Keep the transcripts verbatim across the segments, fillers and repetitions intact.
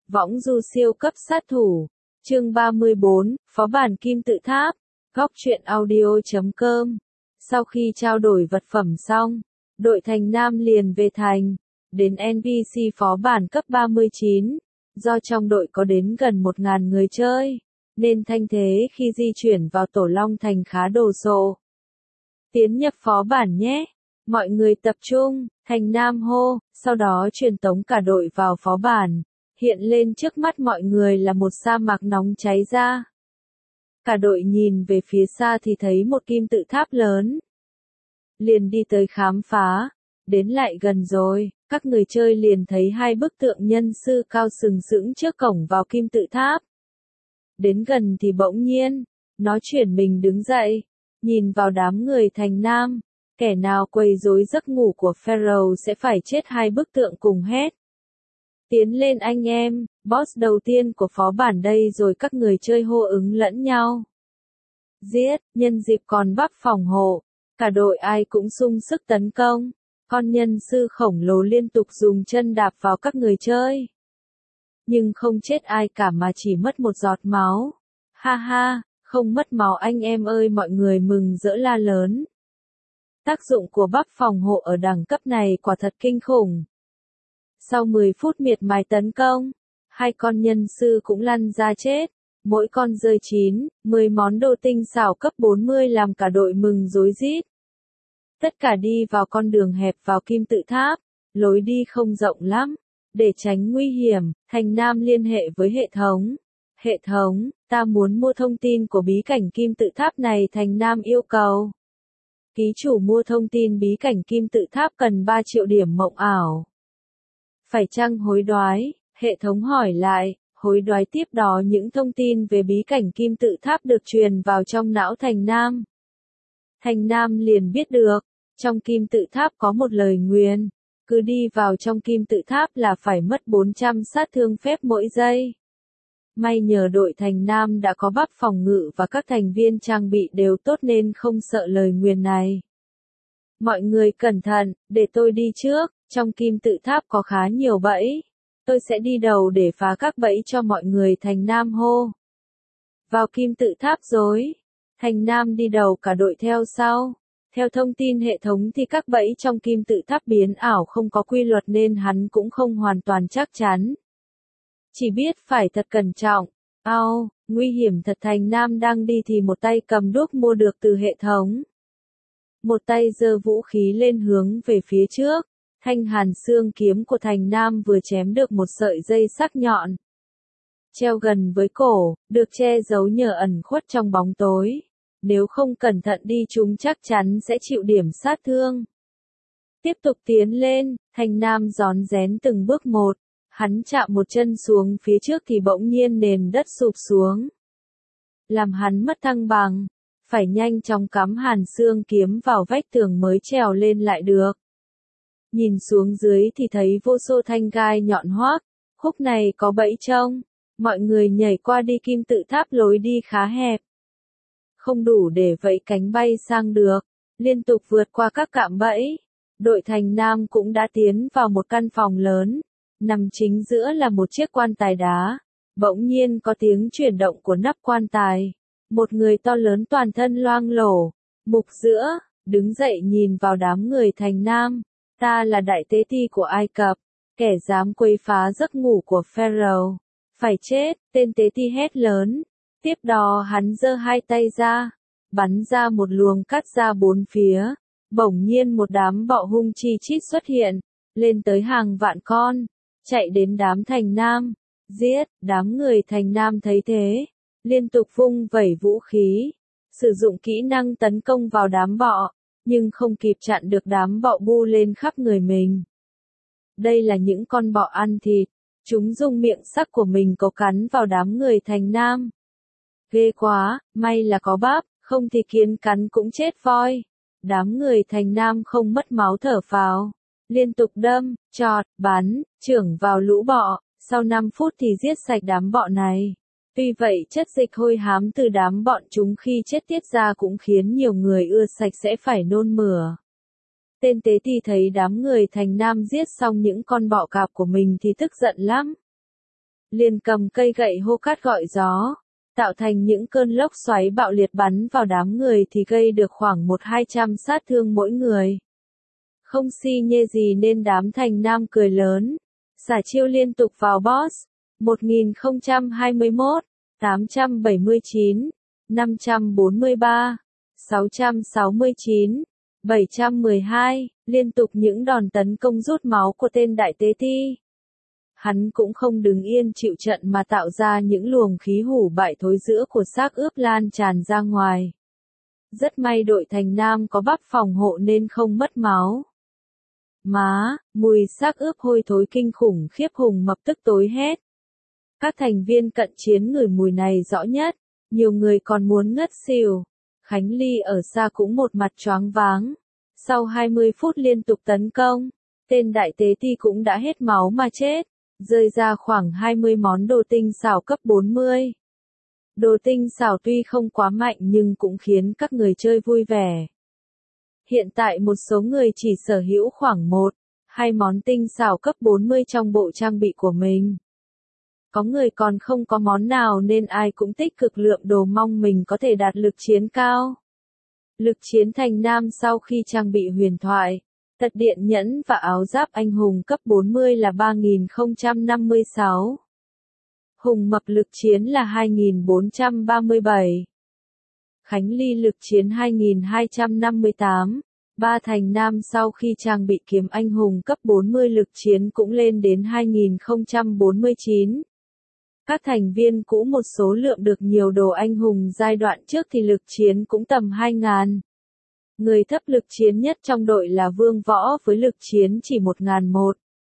Võng du siêu cấp sát thủ. Chương ba mươi bốn, Phó bản kim tự tháp. Góc truyện audio chấm com. Sau khi trao đổi vật phẩm xong, đội Thành Nam liền về thành, đến en pê xê phó bản cấp ba mươi chín. Do trong đội có đến gần một nghìn người chơi, nên thanh thế khi di chuyển vào Tổ Long Thành khá đồ sộ. Tiến nhập phó bản nhé. Mọi người tập trung, Thành Nam hô, sau đó truyền tống cả đội vào phó bản. Hiện lên trước mắt mọi người là một sa mạc nóng cháy ra. Cả đội nhìn về phía xa thì thấy một kim tự tháp lớn. Liền đi tới khám phá. Đến lại gần rồi, các người chơi liền thấy hai bức tượng nhân sư cao sừng sững trước cổng vào kim tự tháp. Đến gần thì bỗng nhiên, nó chuyển mình đứng dậy, nhìn vào đám người Thành Nam. Kẻ nào quấy rối giấc ngủ của Pharaoh sẽ phải chết, hai bức tượng cùng hét. Tiến lên anh em, boss đầu tiên của phó bản đây rồi, các người chơi hô ứng lẫn nhau. Giết, nhân dịp còn bắp phòng hộ, cả đội ai cũng sung sức tấn công. Con nhân sư khổng lồ liên tục dùng chân đạp vào các người chơi. Nhưng không chết ai cả mà chỉ mất một giọt máu. Ha ha, không mất máu anh em ơi, mọi người mừng rỡ la lớn. Tác dụng của bắp phòng hộ ở đẳng cấp này quả thật kinh khủng. Sau mười phút miệt mài tấn công, hai con nhân sư cũng lăn ra chết, mỗi con rơi chín, mười món đồ tinh xảo cấp bốn mươi làm cả đội mừng rối rít. Tất cả đi vào con đường hẹp vào kim tự tháp, lối đi không rộng lắm. Để tránh nguy hiểm, Thành Nam liên hệ với hệ thống. Hệ thống, ta muốn mua thông tin của bí cảnh kim tự tháp này, Thành Nam yêu cầu. Ký chủ mua thông tin bí cảnh kim tự tháp cần ba triệu điểm mộng ảo. Phải chăng hối đoái? Hệ thống hỏi lại, hối đoái. Tiếp đó những thông tin về bí cảnh kim tự tháp được truyền vào trong não Thành Nam. Thành Nam liền biết được, trong kim tự tháp có một lời nguyền, cứ đi vào trong kim tự tháp là phải mất bốn trăm sát thương phép mỗi giây. May nhờ đội Thành Nam đã có bắp phòng ngự và các thành viên trang bị đều tốt nên không sợ lời nguyền này. Mọi người cẩn thận, để tôi đi trước, trong kim tự tháp có khá nhiều bẫy. Tôi sẽ đi đầu để phá các bẫy cho mọi người, Thành Nam hô. Vào kim tự tháp rồi. Thành Nam đi đầu, cả đội theo sau. Theo thông tin hệ thống thì các bẫy trong kim tự tháp biến ảo không có quy luật nên hắn cũng không hoàn toàn chắc chắn. Chỉ biết phải thật cẩn trọng. Ao, nguy hiểm thật. Thành Nam đang đi thì một tay cầm đuốc mua được từ hệ thống. Một tay giơ vũ khí lên hướng về phía trước. Thanh hàn xương kiếm của Thành Nam vừa chém được một sợi dây sắc nhọn. Treo gần với cổ, được che giấu nhờ ẩn khuất trong bóng tối. Nếu không cẩn thận đi chúng chắc chắn sẽ chịu điểm sát thương. Tiếp tục tiến lên, Thành Nam rón rén từng bước một. Hắn chạm một chân xuống phía trước thì bỗng nhiên nền đất sụp xuống. Làm hắn mất thăng bằng. Phải nhanh chóng cắm hàn xương kiếm vào vách tường mới trèo lên lại được. Nhìn xuống dưới thì thấy vô số thanh gai nhọn hoác. Khúc này có bẫy trông. Mọi người nhảy qua đi, kim tự tháp lối đi khá hẹp. Không đủ để vẫy cánh bay sang được. Liên tục vượt qua các cạm bẫy. Đội Thành Nam cũng đã tiến vào một căn phòng lớn. Nằm chính giữa là một chiếc quan tài đá. Bỗng nhiên có tiếng chuyển động của nắp quan tài. Một người to lớn toàn thân loang lổ, mục giữa, đứng dậy nhìn vào đám người Thành Nam. Ta là đại tế ti của Ai Cập, kẻ dám quấy phá giấc ngủ của Pharaoh. Phải chết, tên tế ti hét lớn. Tiếp đó hắn giơ hai tay ra, bắn ra một luồng cát ra bốn phía. Bỗng nhiên một đám bọ hung chi chít xuất hiện, lên tới hàng vạn con, chạy đến đám Thành Nam. Giết, đám người Thành Nam thấy thế, liên tục vung vẩy vũ khí, sử dụng kỹ năng tấn công vào đám bọ, nhưng không kịp chặn được đám bọ bu lên khắp người mình. Đây là những con bọ ăn thịt, chúng dùng miệng sắc của mình cấu cắn vào đám người Thành Nam. Ghê quá, may là có bắp, không thì kiến cắn cũng chết voi. Đám người Thành Nam không mất máu thở phào, liên tục đâm, chọt, bắn, chưởng vào lũ bọ, sau năm phút thì giết sạch đám bọ này. Tuy vậy chất dịch hôi hám từ đám bọn chúng khi chết tiết ra cũng khiến nhiều người ưa sạch sẽ phải nôn mửa. Tên tế ti thấy đám người Thành Nam giết xong những con bọ cạp của mình thì tức giận lắm. liền cầm cây gậy hô cát gọi gió, tạo thành những cơn lốc xoáy bạo liệt bắn vào đám người thì gây được khoảng một hai trăm sát thương mỗi người. Không si nhê gì nên đám Thành Nam cười lớn, xả chiêu liên tục vào boss. một nghìn không trăm hai mươi mốt, tám trăm bảy mươi chín, năm trăm bốn mươi ba, sáu trăm sáu mươi chín, bảy trăm mười hai, liên tục những đòn tấn công rút máu của tên đại tế ti. Hắn cũng không đứng yên chịu trận mà tạo ra những luồng khí hủ bại thối rữa của xác ướp lan tràn ra ngoài. Rất may đội Thành Nam có bắp phòng hộ nên không mất máu. Má, mùi xác ướp hôi thối kinh khủng khiếp Hùng Mập tức tối hét. Các thành viên cận chiến ngửi mùi này rõ nhất, nhiều người còn muốn ngất xỉu. Khánh Ly ở xa cũng một mặt choáng váng. Sau hai mươi phút liên tục tấn công, tên đại tế ti cũng đã hết máu mà chết, rơi ra khoảng hai mươi món đồ tinh xảo cấp bốn mươi. Đồ tinh xảo tuy không quá mạnh nhưng cũng khiến các người chơi vui vẻ. Hiện tại một số người chỉ sở hữu khoảng một, hai món tinh xảo cấp bốn mươi trong bộ trang bị của mình. Có người còn không có món nào nên ai cũng tích cực lượm đồ mong mình có thể đạt lực chiến cao. Lực chiến Thành Nam sau khi trang bị huyền thoại, tật điện nhẫn và áo giáp anh hùng cấp bốn mươi là ba nghìn không trăm năm mươi sáu. Hùng Mập lực chiến là hai nghìn bốn trăm ba mươi bảy. Khánh Ly lực chiến hai nghìn hai trăm năm mươi tám. Ba Thành Nam sau khi trang bị kiếm anh hùng cấp bốn mươi lực chiến cũng lên đến hai nghìn không trăm bốn mươi chín. Các thành viên cũ một số lượng được nhiều đồ anh hùng giai đoạn trước thì lực chiến cũng tầm hai nghìn. Người thấp lực chiến nhất trong đội là Vương Võ với lực chiến chỉ một nghìn một.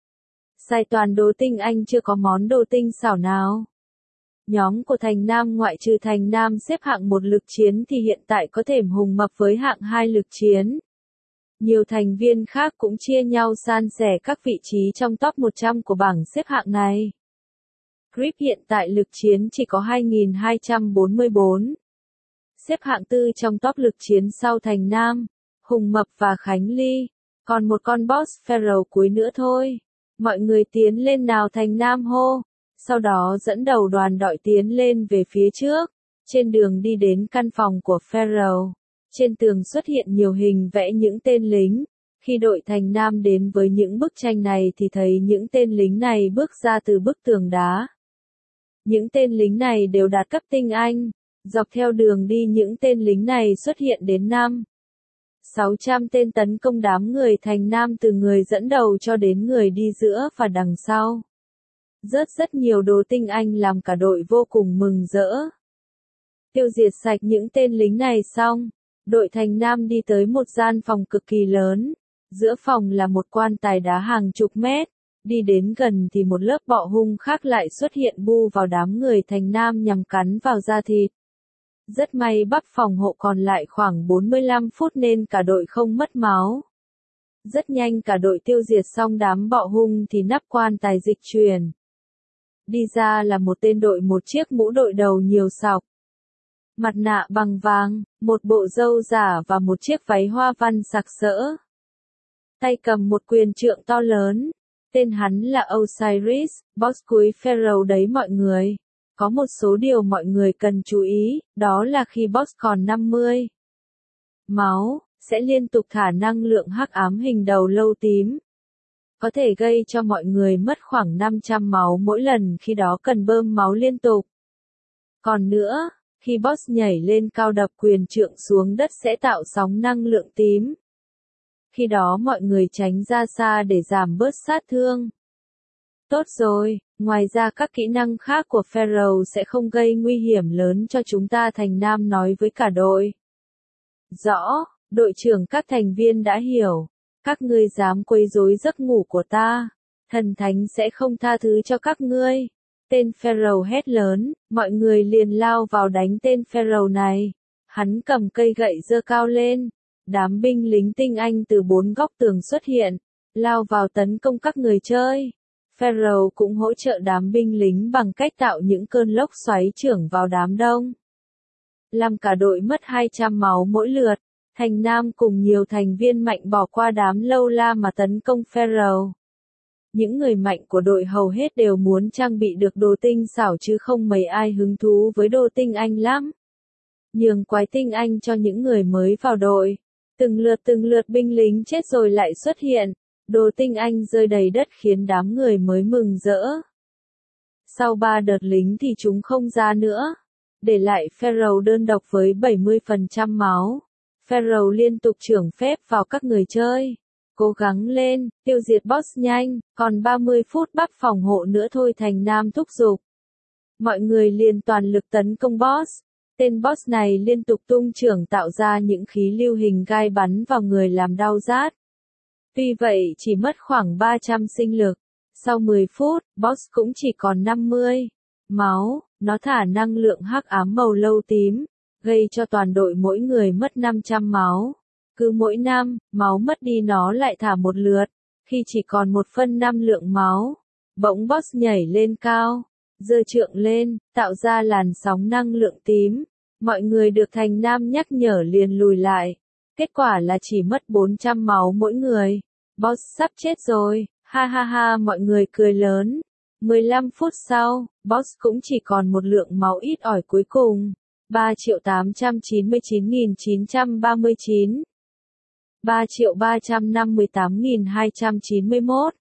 Xài toàn đồ tinh anh chưa có món đồ tinh xảo nào. Nhóm của Thành Nam ngoại trừ Thành Nam xếp hạng một lực chiến thì hiện tại có thêm Hùng Mập với hạng hai lực chiến. Nhiều thành viên khác cũng chia nhau san sẻ các vị trí trong top một trăm của bảng xếp hạng này. Grip hiện tại lực chiến chỉ có hai nghìn hai trăm bốn mươi bốn. Xếp hạng tư trong top lực chiến sau Thành Nam, Hùng Mập và Khánh Ly. Còn một con boss Pharaoh cuối nữa thôi. Mọi người tiến lên nào Thành Nam hô. Sau đó dẫn đầu đoàn đội tiến lên về phía trước. Trên đường đi đến căn phòng của Pharaoh, trên tường xuất hiện nhiều hình vẽ những tên lính. Khi đội Thành Nam đến với những bức tranh này thì thấy những tên lính này bước ra từ bức tường đá. Những tên lính này đều đạt cấp tinh anh. Dọc theo đường đi những tên lính này xuất hiện đến năm, sáu trăm tên tấn công đám người Thành Nam từ người dẫn đầu cho đến người đi giữa và đằng sau. Rớt rất nhiều đồ tinh anh làm cả đội vô cùng mừng rỡ. Tiêu diệt sạch những tên lính này xong, đội Thành Nam đi tới một gian phòng cực kỳ lớn. Giữa phòng là một quan tài đá hàng chục mét. Đi đến gần thì một lớp bọ hung khác lại xuất hiện bu vào đám người Thành Nam nhằm cắn vào da thịt. Rất may bắp phòng hộ còn lại khoảng bốn mươi lăm phút nên cả đội không mất máu. Rất nhanh cả đội tiêu diệt xong đám bọ hung thì nắp quan tài dịch chuyển. Đi ra là một tên đội một chiếc mũ đội đầu nhiều sọc. Mặt nạ bằng vàng, một bộ râu giả và một chiếc váy hoa văn sặc sỡ. Tay cầm một quyền trượng to lớn. Tên hắn là Osiris, boss cuối Pharaoh đấy mọi người. Có một số điều mọi người cần chú ý, đó là khi boss còn năm mươi máu, sẽ liên tục thả năng lượng hắc ám hình đầu lâu tím. Có thể gây cho mọi người mất khoảng năm trăm máu mỗi lần khi đó cần bơm máu liên tục. Còn nữa, khi boss nhảy lên cao đập quyền trượng xuống đất sẽ tạo sóng năng lượng tím. Khi đó mọi người tránh ra xa để giảm bớt sát thương. Tốt rồi, ngoài ra các kỹ năng khác của Pharaoh sẽ không gây nguy hiểm lớn cho chúng ta. Thành Nam nói với cả đội. Rõ, đội trưởng các thành viên đã hiểu. Các ngươi dám quấy rối giấc ngủ của ta, thần thánh sẽ không tha thứ cho các ngươi. Tên Pharaoh hét lớn, mọi người liền lao vào đánh tên Pharaoh này. Hắn cầm cây gậy giơ cao lên. Đám binh lính tinh anh từ bốn góc tường xuất hiện, lao vào tấn công các người chơi. Pharaoh cũng hỗ trợ đám binh lính bằng cách tạo những cơn lốc xoáy chưởng vào đám đông. Làm cả đội mất hai trăm máu mỗi lượt, Thành Nam cùng nhiều thành viên mạnh bỏ qua đám lâu la mà tấn công Pharaoh. Những người mạnh của đội hầu hết đều muốn trang bị được đồ tinh xảo chứ không mấy ai hứng thú với đồ tinh anh lắm. Nhường quái tinh anh cho những người mới vào đội. Từng lượt từng lượt binh lính chết rồi lại xuất hiện. Đồ tinh anh rơi đầy đất khiến đám người mới mừng rỡ. Sau ba đợt lính thì chúng không ra nữa. Để lại Pharaoh đơn độc với bảy mươi phần trăm máu. Pharaoh liên tục chưởng phép vào các người chơi. Cố gắng lên, tiêu diệt boss nhanh, còn ba mươi phút bắt phòng hộ nữa thôi. Thành Nam thúc giục. Mọi người liền toàn lực tấn công boss. Tên boss này liên tục tung chưởng tạo ra những khí lưu hình gai bắn vào người làm đau rát. Tuy vậy chỉ mất khoảng ba trăm sinh lực. Sau mười phút, boss cũng chỉ còn năm mươi máu, nó thả năng lượng hắc ám màu lâu tím, gây cho toàn đội mỗi người mất năm trăm máu. Cứ mỗi năm, máu mất đi nó lại thả một lượt, khi chỉ còn một phân năm lượng máu. Bỗng boss nhảy lên cao, giơ trượng lên, tạo ra làn sóng năng lượng tím. Mọi người được Thành Nam nhắc nhở liền lùi lại. Kết quả là chỉ mất bốn trăm máu mỗi người. Boss sắp chết rồi, ha ha ha, mọi người cười lớn. mười lăm phút sau, boss cũng chỉ còn một lượng máu ít ỏi cuối cùng. ba triệu tám trăm chín mươi chín nghìn chín trăm ba mươi chín. ba triệu ba trăm năm mươi tám nghìn hai trăm chín mươi mốt.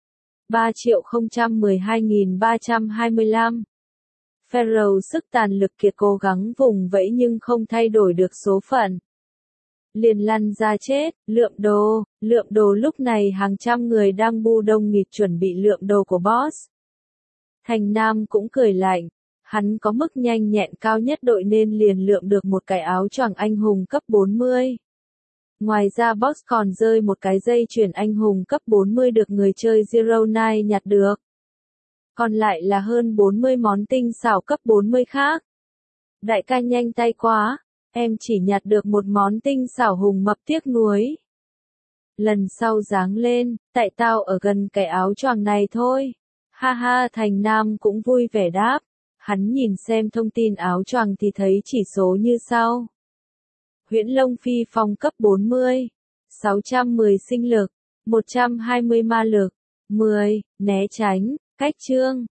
ba triệu không trăm mười hai nghìn ba trăm hai mươi lăm. Pharaoh sức tàn lực kiệt cố gắng vùng vẫy nhưng không thay đổi được số phận. Liền lăn ra chết, lượm đồ, lượm đồ lúc này hàng trăm người đang bu đông nghịt chuẩn bị lượm đồ của boss. Thành Nam cũng cười lạnh, hắn có mức nhanh nhẹn cao nhất đội nên liền lượm được một cái áo choàng anh hùng cấp bốn mươi. Ngoài ra boss còn rơi một cái dây chuyền anh hùng cấp bốn mươi được người chơi Zero Nine nhặt được. Còn lại là hơn bốn mươi món tinh xảo cấp bốn mươi khác. Đại ca nhanh tay quá, em chỉ nhặt được một món tinh xảo hùng mập tiếc nuối. Lần sau dáng lên, tại tao ở gần cái áo choàng này thôi. Ha ha, Thành Nam cũng vui vẻ đáp. Hắn nhìn xem thông tin áo choàng thì thấy chỉ số như sau. Huyễn Long Phi Phong cấp bốn mươi, sáu trăm mười sinh lực, một trăm hai mươi ma lực, mười, né tránh, cách trương,